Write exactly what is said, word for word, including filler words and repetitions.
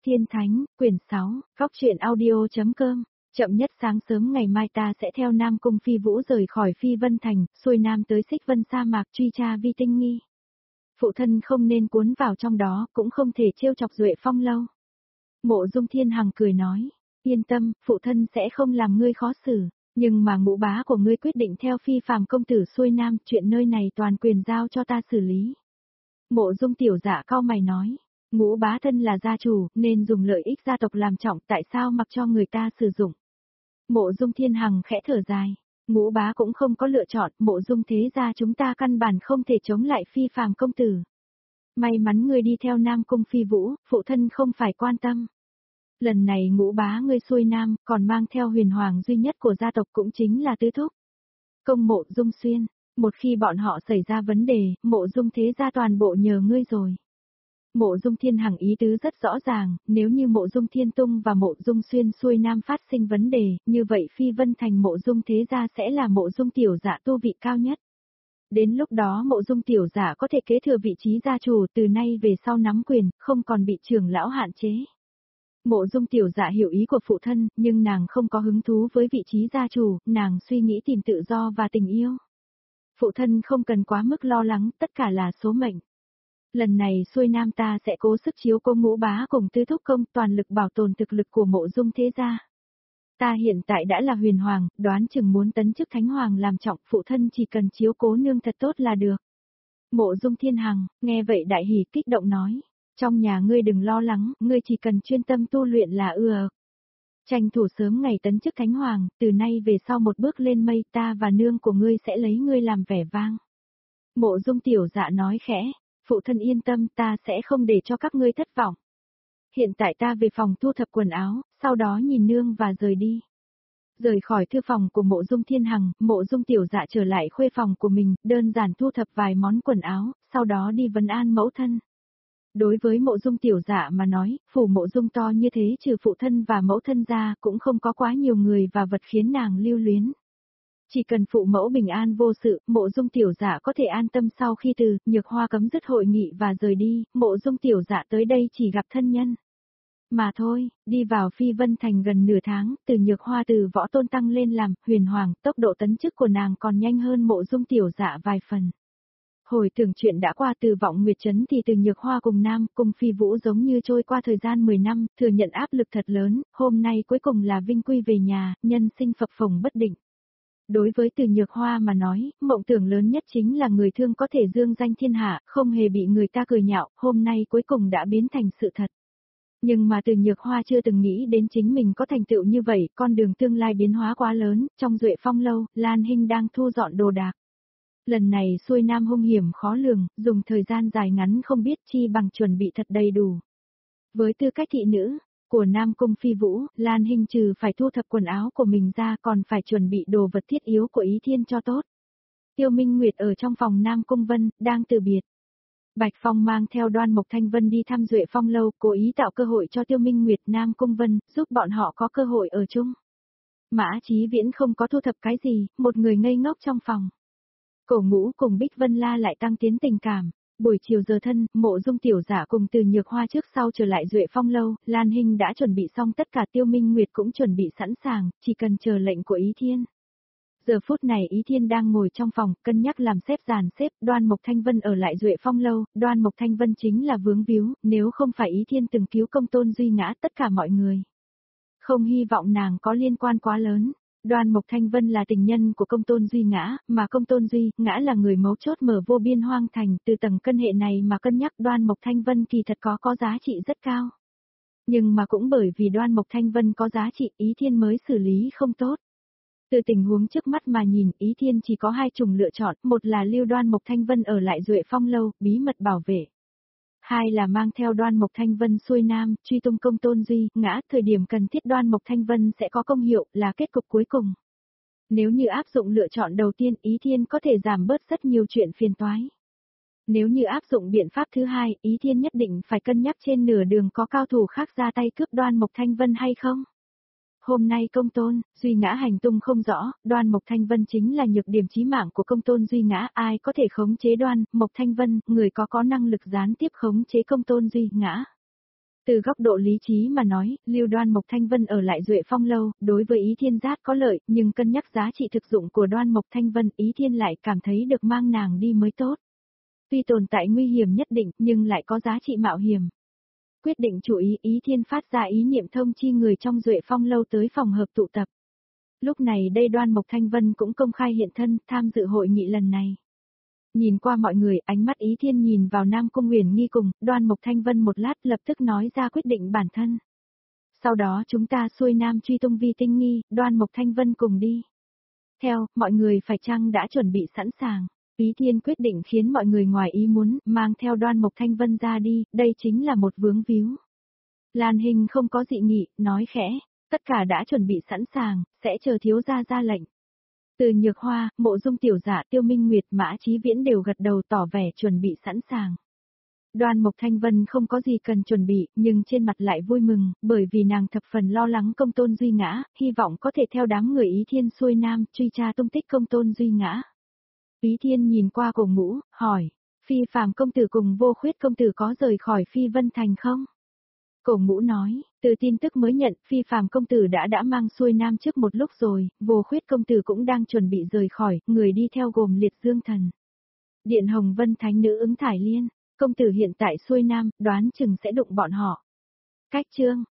Tiên Thánh, quyển sáu, Góc truyện audio.com. Chậm nhất sáng sớm ngày mai ta sẽ theo Nam Cung Phi Vũ rời khỏi Phi Vân Thành, xuôi Nam tới Xích Vân sa mạc truy tra Vi Tinh Nghi. Phụ thân không nên cuốn vào trong đó, cũng không thể trêu chọc Duệ Phong lâu. Mộ Dung Thiên Hằng cười nói, yên tâm, phụ thân sẽ không làm ngươi khó xử, nhưng mà ngũ bá của ngươi quyết định theo Phi Phàm công tử xuôi Nam, chuyện nơi này toàn quyền giao cho ta xử lý. Mộ Dung tiểu dạ cau mày nói. Ngũ bá thân là gia chủ, nên dùng lợi ích gia tộc làm trọng, tại sao mặc cho người ta sử dụng? Mộ Dung Thiên Hằng khẽ thở dài, ngũ bá cũng không có lựa chọn, Mộ Dung thế gia chúng ta căn bản không thể chống lại Phi Phàm công tử. May mắn ngươi đi theo Nam Cung Phi Vũ, phụ thân không phải quan tâm. Lần này ngũ bá ngươi xuôi Nam, còn mang theo huyền hoàng duy nhất của gia tộc cũng chính là tứ thúc. Công Mộ Dung Xuyên, một khi bọn họ xảy ra vấn đề, Mộ Dung thế gia toàn bộ nhờ ngươi rồi. Mộ Dung Thiên Hằng ý tứ rất rõ ràng, nếu như Mộ Dung Thiên Tung và Mộ Dung Xuyên xuôi Nam phát sinh vấn đề, như vậy Phi Vân Thành Mộ Dung thế gia sẽ là Mộ Dung tiểu dạ tu vị cao nhất. Đến lúc đó Mộ Dung tiểu dạ có thể kế thừa vị trí gia chủ, từ nay về sau nắm quyền, không còn bị trưởng lão hạn chế. Mộ Dung tiểu dạ hiểu ý của phụ thân, nhưng nàng không có hứng thú với vị trí gia chủ, nàng suy nghĩ tìm tự do và tình yêu. Phụ thân không cần quá mức lo lắng, tất cả là số mệnh. Lần này xuôi Nam ta sẽ cố sức chiếu cố ngũ bá cùng tứ thúc công, toàn lực bảo tồn thực lực của Mộ Dung thế gia. Ta hiện tại đã là huyền hoàng, đoán chừng muốn tấn chức thánh hoàng làm trọng, phụ thân chỉ cần chiếu cố nương thật tốt là được. Mộ Dung Thiên Hằng, nghe vậy đại hỉ kích động nói, trong nhà ngươi đừng lo lắng, ngươi chỉ cần chuyên tâm tu luyện là ưa. Tranh thủ sớm ngày tấn chức thánh hoàng, từ nay về sau một bước lên mây, ta và nương của ngươi sẽ lấy ngươi làm vẻ vang. Mộ Dung tiểu dạ nói khẽ. Phụ thân yên tâm, ta sẽ không để cho các ngươi thất vọng. Hiện tại ta về phòng thu thập quần áo, sau đó nhìn nương và rời đi. Rời khỏi thư phòng của Mộ Dung Thiên Hằng, Mộ Dung tiểu dạ trở lại khuê phòng của mình, đơn giản thu thập vài món quần áo, sau đó đi vấn an mẫu thân. Đối với Mộ Dung tiểu dạ mà nói, phủ Mộ Dung to như thế trừ phụ thân và mẫu thân ra, cũng không có quá nhiều người và vật khiến nàng lưu luyến. Chỉ cần phụ mẫu bình an vô sự, Mộ Dung tiểu dạ có thể an tâm. Sau khi từ Nhược Hoa cấm dứt hội nghị và rời đi, Mộ Dung tiểu dạ tới đây chỉ gặp thân nhân. Mà thôi, đi vào Phi Vân Thành gần nửa tháng, từ Nhược Hoa từ võ tôn tăng lên làm huyền hoàng, tốc độ tấn chức của nàng còn nhanh hơn Mộ Dung tiểu dạ vài phần. Hồi tưởng chuyện đã qua từ Vọng Nguyệt Trấn thì từ Nhược Hoa cùng Nam Cung Phi Vũ giống như trôi qua thời gian mười năm, thừa nhận áp lực thật lớn, hôm nay cuối cùng là vinh quy về nhà, nhân sinh phập phồng bất định. Đối với Từ Nhược Hoa mà nói, mộng tưởng lớn nhất chính là người thương có thể dương danh thiên hạ, không hề bị người ta cười nhạo, hôm nay cuối cùng đã biến thành sự thật. Nhưng mà Từ Nhược Hoa chưa từng nghĩ đến chính mình có thành tựu như vậy, con đường tương lai biến hóa quá lớn, trong Duệ Phong lâu, Lan Hinh đang thu dọn đồ đạc. Lần này xuôi Nam hung hiểm khó lường, dùng thời gian dài ngắn không biết chi bằng chuẩn bị thật đầy đủ. Với tư cách thị nữ của Nam Cung Phi Vũ, Lan Hinh trừ phải thu thập quần áo của mình ra còn phải chuẩn bị đồ vật thiết yếu của Ý Thiên cho tốt. Tiêu Minh Nguyệt ở trong phòng Nam Cung Vân, đang từ biệt. Bạch Phong mang theo Đoan Mộc Thanh Vân đi thăm Duệ Phong lâu, cố ý tạo cơ hội cho Tiêu Minh Nguyệt Nam Cung Vân, giúp bọn họ có cơ hội ở chung. Mã Chí Viễn không có thu thập cái gì, một người ngây ngốc trong phòng. Cổ Ngũ cùng Bích Vân La lại tăng tiến tình cảm. Buổi chiều giờ thân, Mộ Dung tiểu dạ cùng Từ Nhược Hoa trước sau trở lại Duệ Phong lâu, Lan Hinh đã chuẩn bị xong tất cả, Tiêu Minh Nguyệt cũng chuẩn bị sẵn sàng, chỉ cần chờ lệnh của Ý Thiên. Giờ phút này Ý Thiên đang ngồi trong phòng, cân nhắc làm xếp dàn xếp, Đoan Mộc Thanh Vân ở lại Duệ Phong lâu, Đoan Mộc Thanh Vân chính là vướng víu, nếu không phải Ý Thiên từng cứu Công Tôn Duy ngã tất cả mọi người. Không hy vọng nàng có liên quan quá lớn. Đoan Mộc Thanh Vân là tình nhân của Công Tôn Duy ngã, mà Công Tôn Duy ngã là người mấu chốt mở vô biên hoang thành, từ tầng cân hệ này mà cân nhắc Đoan Mộc Thanh Vân kỳ thật có có giá trị rất cao. Nhưng mà cũng bởi vì Đoan Mộc Thanh Vân có giá trị, Ý Thiên mới xử lý không tốt. Từ tình huống trước mắt mà nhìn, Ý Thiên chỉ có hai chủng lựa chọn, một là lưu Đoan Mộc Thanh Vân ở lại Duệ Phong lâu, bí mật bảo vệ. Hai là mang theo Đoan Mộc Thanh Vân xuôi Nam, truy tung Công Tôn Duy, ngã, thời điểm cần thiết Đoan Mộc Thanh Vân sẽ có công hiệu, là kết cục cuối cùng. Nếu như áp dụng lựa chọn đầu tiên, Ý Thiên có thể giảm bớt rất nhiều chuyện phiền toái. Nếu như áp dụng biện pháp thứ hai, Ý Thiên nhất định phải cân nhắc trên nửa đường có cao thủ khác ra tay cướp Đoan Mộc Thanh Vân hay không. Hôm nay Công Tôn Duy ngã hành tung không rõ, Đoan Mộc Thanh Vân chính là nhược điểm chí mạng của Công Tôn Duy ngã, ai có thể khống chế Đoan Mộc Thanh Vân, người có có năng lực gián tiếp khống chế Công Tôn Duy ngã. Từ góc độ lý trí mà nói, lưu Đoan Mộc Thanh Vân ở lại Duệ Phong lâu, đối với Ý Thiên Giác có lợi, nhưng cân nhắc giá trị thực dụng của Đoan Mộc Thanh Vân, Ý Thiên lại cảm thấy được mang nàng đi mới tốt. Tuy tồn tại nguy hiểm nhất định, nhưng lại có giá trị mạo hiểm. Quyết định chú ý, Ý Thiên phát ra ý niệm thông chi người trong Duệ Phong lâu tới phòng hợp tụ tập. Lúc này đây Đoan Mộc Thanh Vân cũng công khai hiện thân, tham dự hội nghị lần này. Nhìn qua mọi người, ánh mắt Ý Thiên nhìn vào Nam Cung Uyển Nghi cùng, Đoan Mộc Thanh Vân một lát lập tức nói ra quyết định bản thân. Sau đó chúng ta xuôi Nam truy tung Vi Tinh Nghi, Đoan Mộc Thanh Vân cùng đi. Theo, mọi người phải chăng đã chuẩn bị sẵn sàng. Ý Thiên quyết định khiến mọi người ngoài ý muốn, mang theo Đoan Mộc Thanh Vân ra đi, đây chính là một vướng víu. Lan Hình không có dị nghị, nói khẽ, tất cả đã chuẩn bị sẵn sàng, sẽ chờ thiếu gia ra lệnh. Từ Nhược Hoa, Mộ Dung Tiểu Dạ, Tiêu Minh Nguyệt, Mã Chí Viễn đều gật đầu tỏ vẻ chuẩn bị sẵn sàng. Đoan Mộc Thanh Vân không có gì cần chuẩn bị, nhưng trên mặt lại vui mừng, bởi vì nàng thập phần lo lắng Công Tôn Duy Ngã, hy vọng có thể theo đám người Ý Thiên xuôi Nam, truy tra tung tích Công Tôn Duy Ngã. Ý Thiên nhìn qua Cổ Ngũ, hỏi, Phi Phàm công tử cùng Vô Khuyết công tử có rời khỏi Phi Vân Thành không? Cổ Ngũ nói, từ tin tức mới nhận, Phi Phàm công tử đã đã mang xuôi Nam trước một lúc rồi, Vô Khuyết công tử cũng đang chuẩn bị rời khỏi, người đi theo gồm Liệt Dương Thần, Điện Hồng Vân Thánh Nữ Ứng Thải Liên, công tử hiện tại xuôi Nam, đoán chừng sẽ đụng bọn họ. Cách chương